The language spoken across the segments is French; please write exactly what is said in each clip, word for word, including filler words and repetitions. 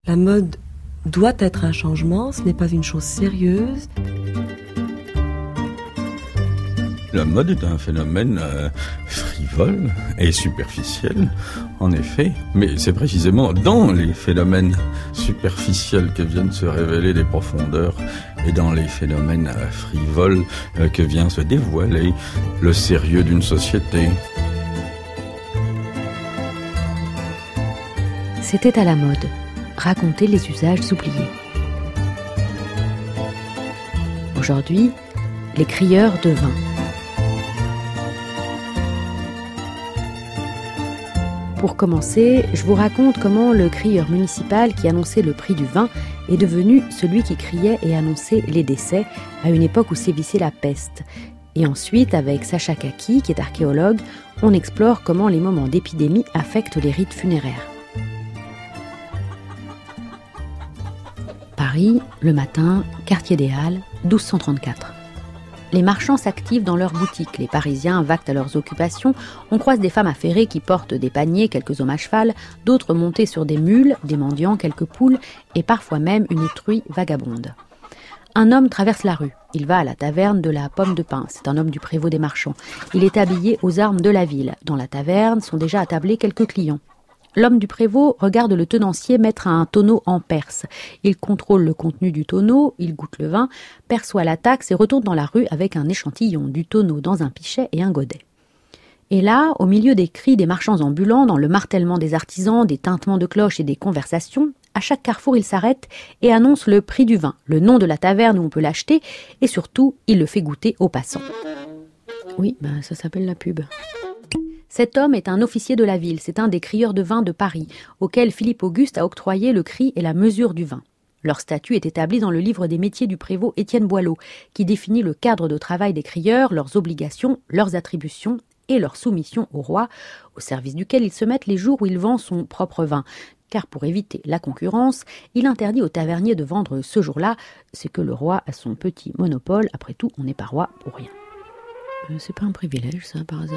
La mode doit être un changement, ce n'est pas une chose sérieuse. La mode est un phénomène euh, frivole et superficiel, en effet. Mais c'est précisément dans les phénomènes superficiels que viennent se révéler des profondeurs et dans les phénomènes euh, frivoles euh, que vient se dévoiler le sérieux d'une société. C'était à la mode. Raconter les usages oubliés. Aujourd'hui, les crieurs de vin. Pour commencer, je vous raconte comment le crieur municipal qui annonçait le prix du vin est devenu celui qui criait et annonçait les décès à une époque où sévissait la peste. Et ensuite, avec Sacha Kaki, qui est archéologue, on explore comment les moments d'épidémie affectent les rites funéraires. Paris, le matin, quartier des Halles, douze cent trente-quatre. Les marchands s'activent dans leurs boutiques, les Parisiens vaquent à leurs occupations, on croise des femmes affairées qui portent des paniers, quelques hommes à cheval, d'autres montés sur des mules, des mendiants, quelques poules, et parfois même une truie vagabonde. Un homme traverse la rue, il va à la taverne de la Pomme de Pin, c'est un homme du prévôt des marchands. Il est habillé aux armes de la ville, dans la taverne sont déjà attablés quelques clients. L'homme du prévôt regarde le tenancier mettre un tonneau en perce. Il contrôle le contenu du tonneau, il goûte le vin, perçoit la taxe et retourne dans la rue avec un échantillon du tonneau dans un pichet et un godet. Et là, au milieu des cris des marchands ambulants, dans le martèlement des artisans, des tintements de cloches et des conversations, à chaque carrefour il s'arrête et annonce le prix du vin, le nom de la taverne où on peut l'acheter et surtout, il le fait goûter aux passants. Oui, ben ça s'appelle la pub. Cet homme est un officier de la ville, c'est un des crieurs de vin de Paris, auquel Philippe Auguste a octroyé le cri et la mesure du vin. Leur statut est établi dans le livre des métiers du prévôt Étienne Boileau, qui définit le cadre de travail des crieurs, leurs obligations, leurs attributions et leur soumission au roi, au service duquel ils se mettent les jours où il vend son propre vin. Car pour éviter la concurrence, il interdit aux taverniers de vendre ce jour-là, c'est que le roi a son petit monopole, après tout on n'est pas roi pour rien. Euh, c'est pas un privilège ça par hasard ?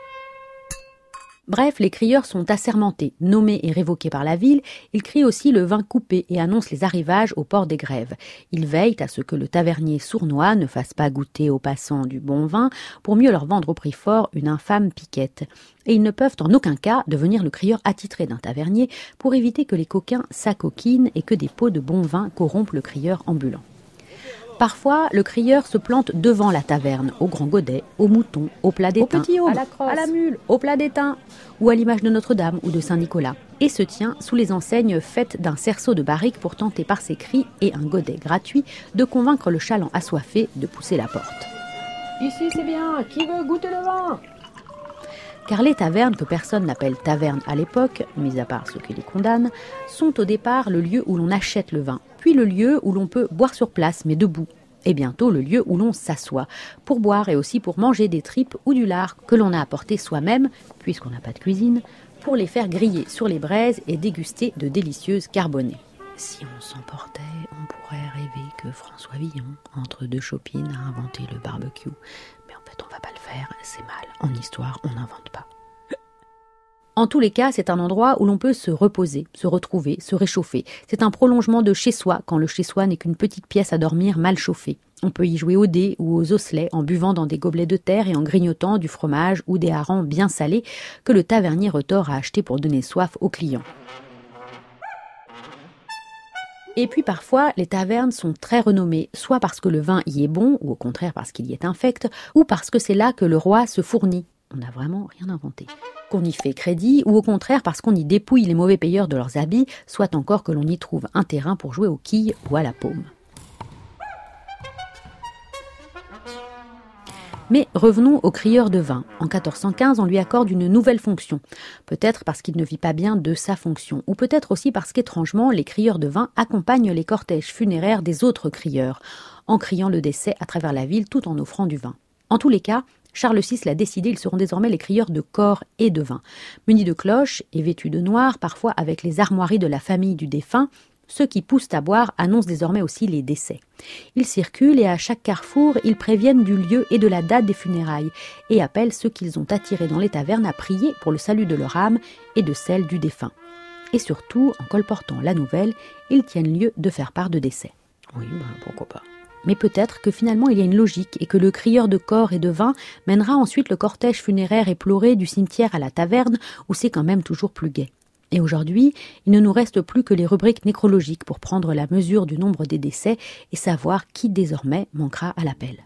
Bref, les crieurs sont assermentés, nommés et révoqués par la ville. Ils crient aussi le vin coupé et annoncent les arrivages au port des Grèves. Ils veillent à ce que le tavernier sournois ne fasse pas goûter aux passants du bon vin pour mieux leur vendre au prix fort une infâme piquette. Et ils ne peuvent en aucun cas devenir le crieur attitré d'un tavernier pour éviter que les coquins s'acoquinent et que des pots de bon vin corrompent le crieur ambulant. Parfois, le crieur se plante devant la taverne, au grand godet, au mouton, au plat d'étain, au petit homme, à la crosse, à la mule, au plat d'étain, ou à l'image de Notre-Dame ou de Saint-Nicolas, et se tient sous les enseignes faites d'un cerceau de barrique pour tenter par ses cris et un godet gratuit de convaincre le chaland assoiffé de pousser la porte. Ici c'est bien, qui veut goûter le vin ? Car les tavernes, que personne n'appelle tavernes à l'époque, mis à part ceux qui les condamnent, sont au départ le lieu où l'on achète le vin, puis le lieu où l'on peut boire sur place, mais debout, et bientôt le lieu où l'on s'assoit, pour boire et aussi pour manger des tripes ou du lard que l'on a apporté soi-même, puisqu'on n'a pas de cuisine, pour les faire griller sur les braises et déguster de délicieuses carbonées. Si on s'emportait, on pourrait rêver que François Villon, entre deux chopines, a inventé le barbecue. Mais en fait, on va pas le faire, c'est mal. En histoire, on n'invente pas. En tous les cas, c'est un endroit où l'on peut se reposer, se retrouver, se réchauffer. C'est un prolongement de chez-soi, quand le chez-soi n'est qu'une petite pièce à dormir mal chauffée. On peut y jouer aux dés ou aux osselets en buvant dans des gobelets de terre et en grignotant du fromage ou des harengs bien salés que le tavernier retord a acheté pour donner soif aux clients. Et puis parfois, les tavernes sont très renommées, soit parce que le vin y est bon, ou au contraire parce qu'il y est infect, ou parce que c'est là que le roi se fournit. On n'a vraiment rien inventé. Qu'on y fait crédit, ou au contraire parce qu'on y dépouille les mauvais payeurs de leurs habits, soit encore que l'on y trouve un terrain pour jouer aux quilles ou à la paume. Mais revenons au crieur de vin. En quatorze cent quinze, on lui accorde une nouvelle fonction. Peut-être parce qu'il ne vit pas bien de sa fonction, ou peut-être aussi parce qu'étrangement, les crieurs de vin accompagnent les cortèges funéraires des autres crieurs, en criant le décès à travers la ville tout en offrant du vin. En tous les cas, Charles six l'a décidé, ils seront désormais les crieurs de corps et de vin. Munis de cloches et vêtus de noir, parfois avec les armoiries de la famille du défunt, ceux qui poussent à boire annoncent désormais aussi les décès. Ils circulent et à chaque carrefour, ils préviennent du lieu et de la date des funérailles et appellent ceux qu'ils ont attirés dans les tavernes à prier pour le salut de leur âme et de celle du défunt. et surtout, en colportant la nouvelle, ils tiennent lieu de faire part de décès. Oui, ben, pourquoi pas. Mais peut-être que finalement il y a une logique et que le crieur de corps et de vin mènera ensuite le cortège funéraire éploré du cimetière à la taverne où c'est quand même toujours plus gai. Et aujourd'hui, il ne nous reste plus que les rubriques nécrologiques pour prendre la mesure du nombre des décès et savoir qui désormais manquera à l'appel.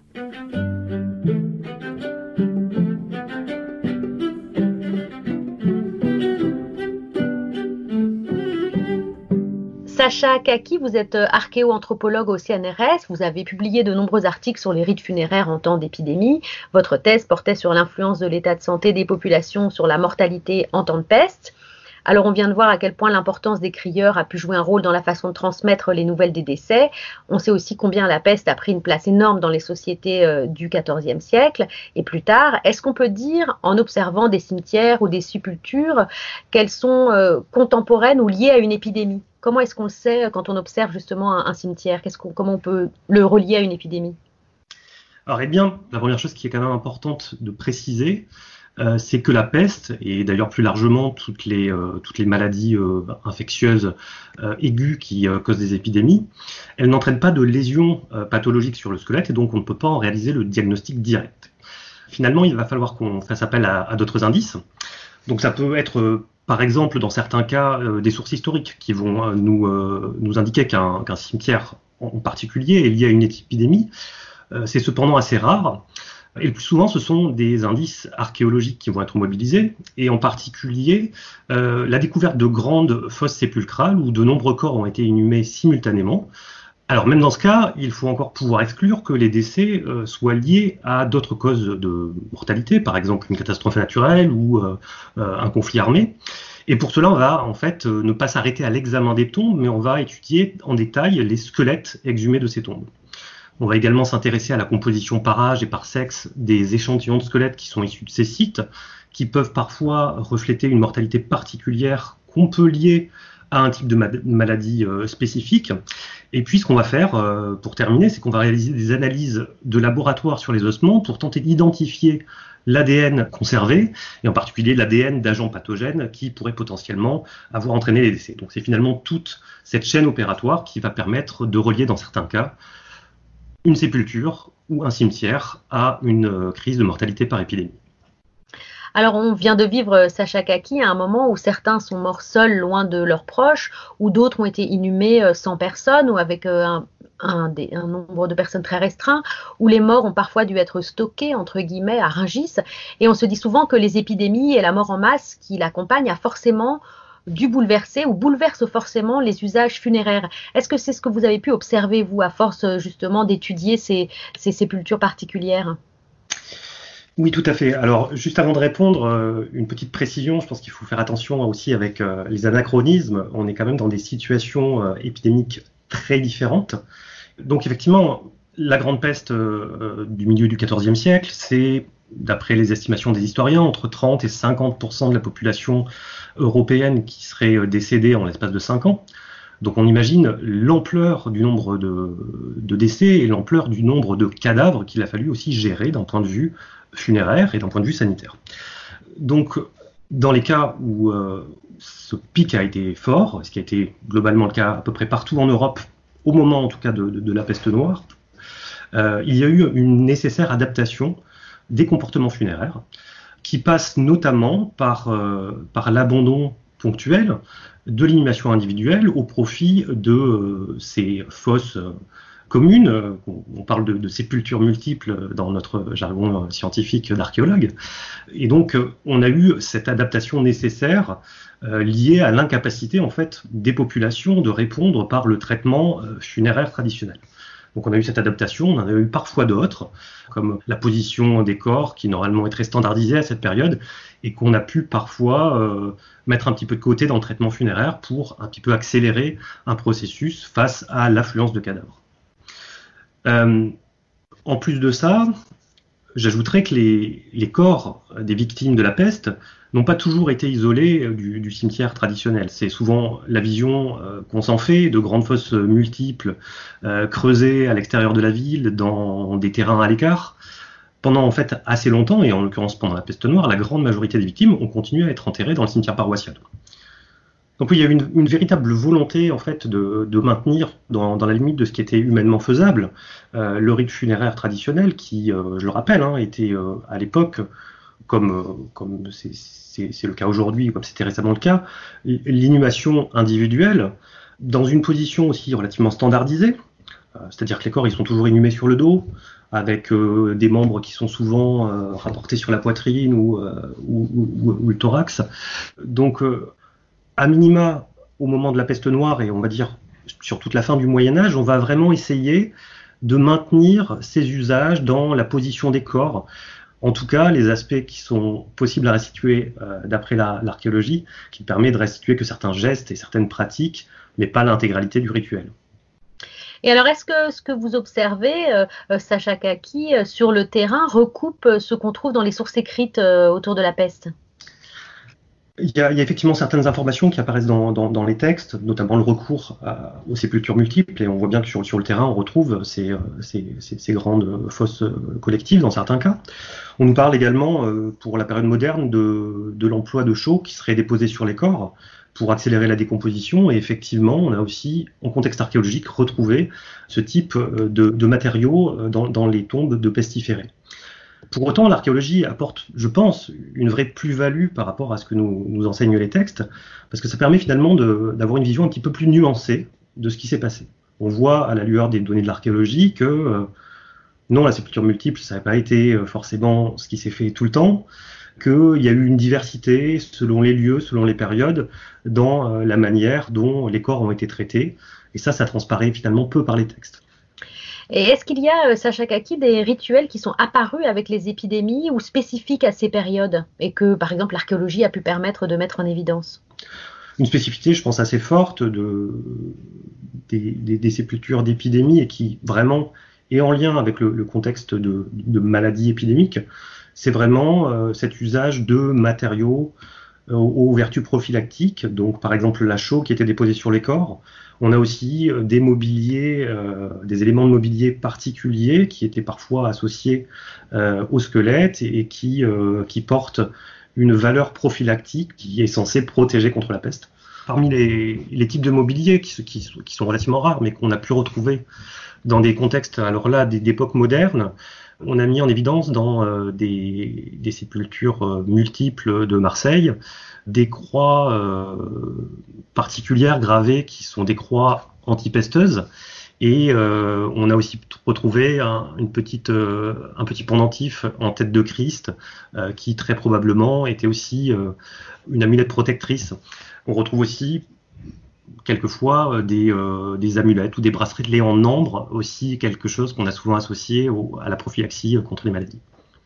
Sacha Kaki, vous êtes archéo-anthropologue au C N R S, vous avez publié de nombreux articles sur les rites funéraires en temps d'épidémie. Votre thèse portait sur l'influence de l'état de santé des populations sur la mortalité en temps de peste. Alors on vient de voir à quel point l'importance des crieurs a pu jouer un rôle dans la façon de transmettre les nouvelles des décès. On sait aussi combien la peste a pris une place énorme dans les sociétés euh, du quatorzième siècle et plus tard. Est-ce qu'on peut dire, en observant des cimetières ou des sépultures, qu'elles sont euh, contemporaines ou liées à une épidémie ? Comment est-ce qu'on le sait quand on observe justement un, un cimetière ? Qu'est-ce qu'on, comment on peut le relier à une épidémie ? Alors, eh bien, la première chose qui est quand même importante de préciser, euh, c'est que la peste, et d'ailleurs plus largement toutes les, euh, toutes les maladies euh, infectieuses euh, aiguës qui euh, causent des épidémies, elles n'entraînent pas de lésions euh, pathologiques sur le squelette et donc on ne peut pas en réaliser le diagnostic direct. Finalement, il va falloir qu'on fasse appel à, à d'autres indices. Donc ça peut être... Euh, Par exemple, dans certains cas, euh, des sources historiques qui vont euh, nous, euh, nous indiquer qu'un, qu'un cimetière en particulier est lié à une épidémie. Euh, c'est cependant assez rare. Et le plus souvent, ce sont des indices archéologiques qui vont être mobilisés, et en particulier euh, la découverte de grandes fosses sépulcrales où de nombreux corps ont été inhumés simultanément. Alors même dans ce cas, il faut encore pouvoir exclure que les décès euh, soient liés à d'autres causes de mortalité, par exemple une catastrophe naturelle ou euh, euh, un conflit armé. Et pour cela, on va en fait euh, ne pas s'arrêter à l'examen des tombes, mais on va étudier en détail les squelettes exhumés de ces tombes. On va également s'intéresser à la composition par âge et par sexe des échantillons de squelettes qui sont issus de ces sites, qui peuvent parfois refléter une mortalité particulière qu'on peut lier à un type de ma- maladie euh, spécifique. Et puis ce qu'on va faire, euh, pour terminer, c'est qu'on va réaliser des analyses de laboratoire sur les ossements pour tenter d'identifier l'A D N conservé, et en particulier l'A D N d'agents pathogènes qui pourraient potentiellement avoir entraîné les décès. Donc c'est finalement toute cette chaîne opératoire qui va permettre de relier dans certains cas une sépulture ou un cimetière à une euh, crise de mortalité par épidémie. Alors on vient de vivre, Sacha Kaki, à un moment où certains sont morts seuls, loin de leurs proches, ou d'autres ont été inhumés sans personne ou avec un, un, des, un nombre de personnes très restreint, où les morts ont parfois dû être stockés, entre guillemets, à Rungis. Et on se dit souvent que les épidémies et la mort en masse qui l'accompagnent a forcément dû bouleverser ou bouleverse forcément les usages funéraires. Est-ce que c'est ce que vous avez pu observer, vous, à force justement d'étudier ces, ces sépultures particulières ? Oui, tout à fait. Alors, juste avant de répondre, euh, une petite précision, je pense qu'il faut faire attention aussi avec euh, les anachronismes. On est quand même dans des situations euh, épidémiques très différentes. Donc, effectivement, la grande peste euh, du milieu du quatorzième siècle, c'est, d'après les estimations des historiens, entre trente et cinquante pour cent de la population européenne qui serait décédée en l'espace de cinq ans. Donc on imagine l'ampleur du nombre de, de décès et l'ampleur du nombre de cadavres qu'il a fallu aussi gérer d'un point de vue funéraire et d'un point de vue sanitaire. Donc dans les cas où euh, ce pic a été fort, ce qui a été globalement le cas à peu près partout en Europe, au moment en tout cas de, de, de la peste noire, euh, il y a eu une nécessaire adaptation des comportements funéraires qui passe notamment par, euh, par l'abandon ponctuel de l'inhumation individuelle au profit de euh, ces fosses euh, communes. Euh, on parle de, de sépultures multiples dans notre jargon euh, scientifique d'archéologue. Et donc, euh, on a eu cette adaptation nécessaire euh, liée à l'incapacité en fait, des populations de répondre par le traitement euh, funéraire traditionnel. Donc on a eu cette adaptation, on en a eu parfois d'autres, comme la position des corps qui normalement est très standardisée à cette période et qu'on a pu parfois euh, mettre un petit peu de côté dans le traitement funéraire pour un petit peu accélérer un processus face à l'affluence de cadavres. Euh, en plus de ça, j'ajouterais que les, les corps des victimes de la peste n'ont pas toujours été isolés du, du cimetière traditionnel. C'est souvent la vision euh, qu'on s'en fait de grandes fosses multiples, euh, creusées à l'extérieur de la ville, dans des terrains à l'écart. Pendant en fait assez longtemps, et en l'occurrence pendant la peste noire, la grande majorité des victimes ont continué à être enterrées dans le cimetière paroissial. Donc oui, il y a une, une véritable volonté en fait de, de maintenir dans, dans la limite de ce qui était humainement faisable euh, le rite funéraire traditionnel qui, euh, je le rappelle, hein, était euh, à l'époque, comme euh, comme c'est, c'est, c'est le cas aujourd'hui, comme c'était récemment le cas, l'inhumation individuelle dans une position aussi relativement standardisée, euh, c'est-à-dire que les corps ils sont toujours inhumés sur le dos, avec euh, des membres qui sont souvent euh, rapportés sur la poitrine ou, euh, ou, ou, ou le thorax. Donc euh, à minima, au moment de la peste noire, et on va dire sur toute la fin du Moyen-Âge, on va vraiment essayer de maintenir ces usages dans la position des corps. En tout cas, les aspects qui sont possibles à restituer euh, d'après la, l'archéologie, qui permet de restituer que certains gestes et certaines pratiques, mais pas l'intégralité du rituel. Et alors, est-ce que ce que vous observez, euh, Sacha Kaki, euh, sur le terrain, recoupe euh, ce qu'on trouve dans les sources écrites euh, autour de la peste ? Il y, a, il y a effectivement certaines informations qui apparaissent dans, dans, dans les textes, notamment le recours à, aux sépultures multiples, et on voit bien que sur, sur le terrain, on retrouve ces, ces, ces, ces grandes fosses collectives dans certains cas. On nous parle également, euh, pour la période moderne, de, de l'emploi de chaux qui seraient déposés sur les corps pour accélérer la décomposition, et effectivement, on a aussi, en contexte archéologique, retrouvé ce type de, de matériaux dans, dans les tombes de pestiférés. Pour autant, l'archéologie apporte, je pense, une vraie plus-value par rapport à ce que nous, nous enseignent les textes, parce que ça permet finalement de, d'avoir une vision un petit peu plus nuancée de ce qui s'est passé. On voit à la lueur des données de l'archéologie que euh, non, la sépulture multiple, ça n'a pas été forcément ce qui s'est fait tout le temps, qu'il y a eu une diversité selon les lieux, selon les périodes, dans euh, la manière dont les corps ont été traités, et ça, ça transparaît finalement peu par les textes. Et est-ce qu'il y a, Sacha Kaki, des rituels qui sont apparus avec les épidémies ou spécifiques à ces périodes et que, par exemple, l'archéologie a pu permettre de mettre en évidence ? Une spécificité, je pense, assez forte de, des, des, des sépultures d'épidémies et qui, vraiment, est en lien avec le, le contexte de, de maladies épidémiques, c'est vraiment euh, cet usage de matériaux euh, aux vertus prophylactiques, donc par exemple la chaux qui était déposée sur les corps. On a aussi des mobiliers, euh, des éléments de mobilier particuliers qui étaient parfois associés euh, au squelette et, et qui, euh, qui portent une valeur prophylactique qui est censée protéger contre la peste. Parmi les, les types de mobilier qui, qui, qui sont relativement rares, mais qu'on a pu retrouver dans des contextes, alors là, d'époques modernes, on a mis en évidence dans euh, des, des sépultures euh, multiples de Marseille des croix euh, particulières gravées qui sont des croix antipesteuses. Et euh, on a aussi retrouvé un, une petite, euh, un petit pendentif en tête de Christ euh, qui très probablement était aussi euh, une amulette protectrice. On retrouve aussi quelquefois des, euh, des amulettes ou des bracelets en ambre, aussi quelque chose qu'on a souvent associé au, à la prophylaxie contre les maladies.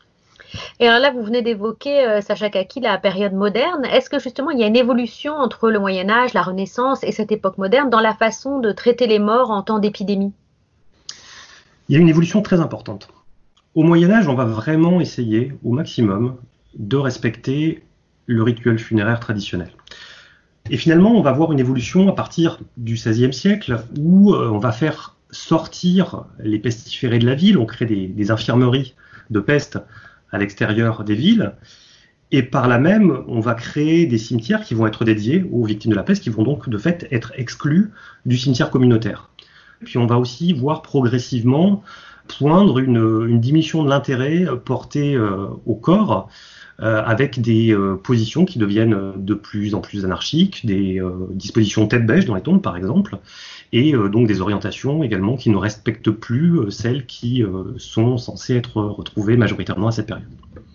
Et alors là, vous venez d'évoquer, euh, Sacha Kaki, la période moderne. Est-ce que justement il y a une évolution entre le Moyen-Âge, la Renaissance et cette époque moderne dans la façon de traiter les morts en temps d'épidémie ? Il y a une évolution très importante. Au Moyen-Âge, on va vraiment essayer au maximum de respecter le rituel funéraire traditionnel. Et finalement, on va voir une évolution à partir du seizième siècle où euh, on va faire sortir les pestiférés de la ville, on crée des, des infirmeries de peste à l'extérieur des villes, et par là même, on va créer des cimetières qui vont être dédiés aux victimes de la peste, qui vont donc de fait être exclus du cimetière communautaire. Puis on va aussi voir progressivement poindre une, une diminution de l'intérêt porté euh, au corps, euh, avec des euh, positions qui deviennent de plus en plus anarchiques, des euh, dispositions tête-bêche dans les tombes par exemple, et euh, donc des orientations également qui ne respectent plus euh, celles qui euh, sont censées être retrouvées majoritairement à cette période.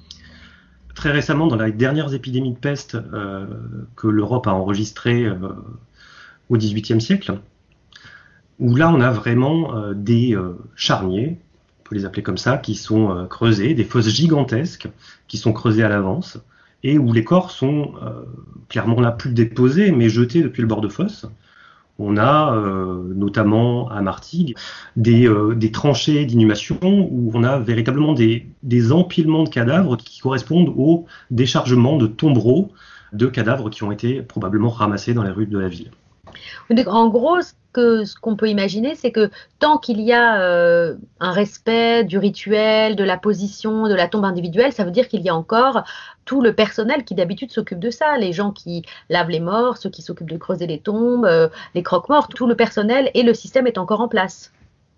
Très récemment, dans les dernières épidémies de peste euh, que l'Europe a enregistrées euh, au dix-huitième siècle, où là on a vraiment euh, des euh, charniers, on peut les appeler comme ça, qui sont euh, creusés, des fosses gigantesques qui sont creusées à l'avance, et où les corps sont euh, clairement là plus déposés, mais jetés depuis le bord de fosse. On a euh, notamment à Martigues des, euh, des tranchées d'inhumation où on a véritablement des, des empilements de cadavres qui correspondent au déchargement de tombereaux de cadavres qui ont été probablement ramassés dans les rues de la ville. En gros, que ce qu'on peut imaginer, c'est que tant qu'il y a euh, un respect du rituel, de la position, de la tombe individuelle, ça veut dire qu'il y a encore tout le personnel qui d'habitude s'occupe de ça, les gens qui lavent les morts, ceux qui s'occupent de creuser les tombes, euh, les croque-morts, tout le personnel et le système est encore en place.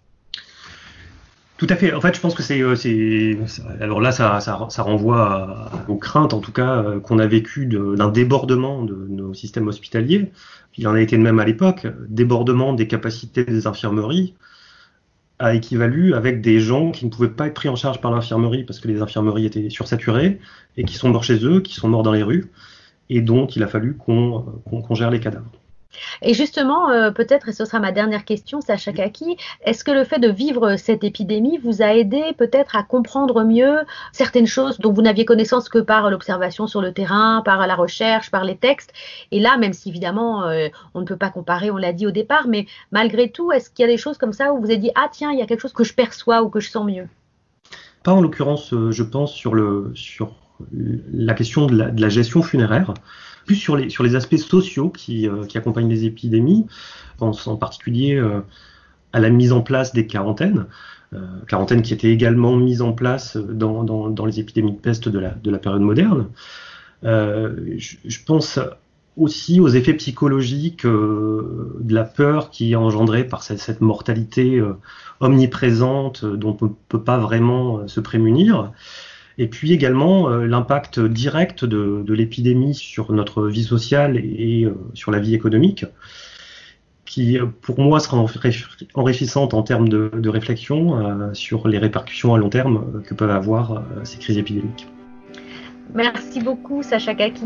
Tout à fait. En fait, je pense que c'est, c'est alors là, ça, ça, ça renvoie à, aux craintes, en tout cas, qu'on a vécu de, d'un débordement de nos systèmes hospitaliers. Il en a été de même à l'époque. Débordement des capacités des infirmeries a équivalu avec des gens qui ne pouvaient pas être pris en charge par l'infirmerie parce que les infirmeries étaient sursaturées et qui sont morts chez eux, qui sont morts dans les rues, et dont il a fallu qu'on, qu'on, qu'on gère les cadavres. Et justement, euh, peut-être, et ce sera ma dernière question, Sacha Kaki, est-ce que le fait de vivre cette épidémie vous a aidé peut-être à comprendre mieux certaines choses dont vous n'aviez connaissance que par l'observation sur le terrain, par la recherche, par les textes? Et là, même si évidemment, euh, on ne peut pas comparer, on l'a dit au départ, mais malgré tout, est-ce qu'il y a des choses comme ça où vous vous êtes dit « Ah tiens, il y a quelque chose que je perçois ou que je sens mieux » ? Pas en l'occurrence, euh, je pense, sur, le, sur la question de la, de la gestion funéraire. Plus sur les, sur les aspects sociaux qui, euh, qui accompagnent les épidémies. Je pense en particulier euh, à la mise en place des quarantaines, euh, quarantaines qui étaient également mises en place dans, dans, dans les épidémies de peste de la, de la période moderne. Euh, je, je pense aussi aux effets psychologiques euh, de la peur qui est engendrée par cette, cette mortalité euh, omniprésente euh, dont on ne peut pas vraiment euh, se prémunir. Et puis également euh, l'impact direct de, de l'épidémie sur notre vie sociale et, et euh, sur la vie économique, qui pour moi sera enrichissante en termes de, de réflexion euh, sur les répercussions à long terme euh, que peuvent avoir euh, ces crises épidémiques. Merci beaucoup, Sacha Kaki.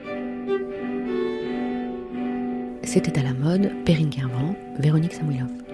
C'était à la mode, Perrine Kervran, Véronique Samoilov.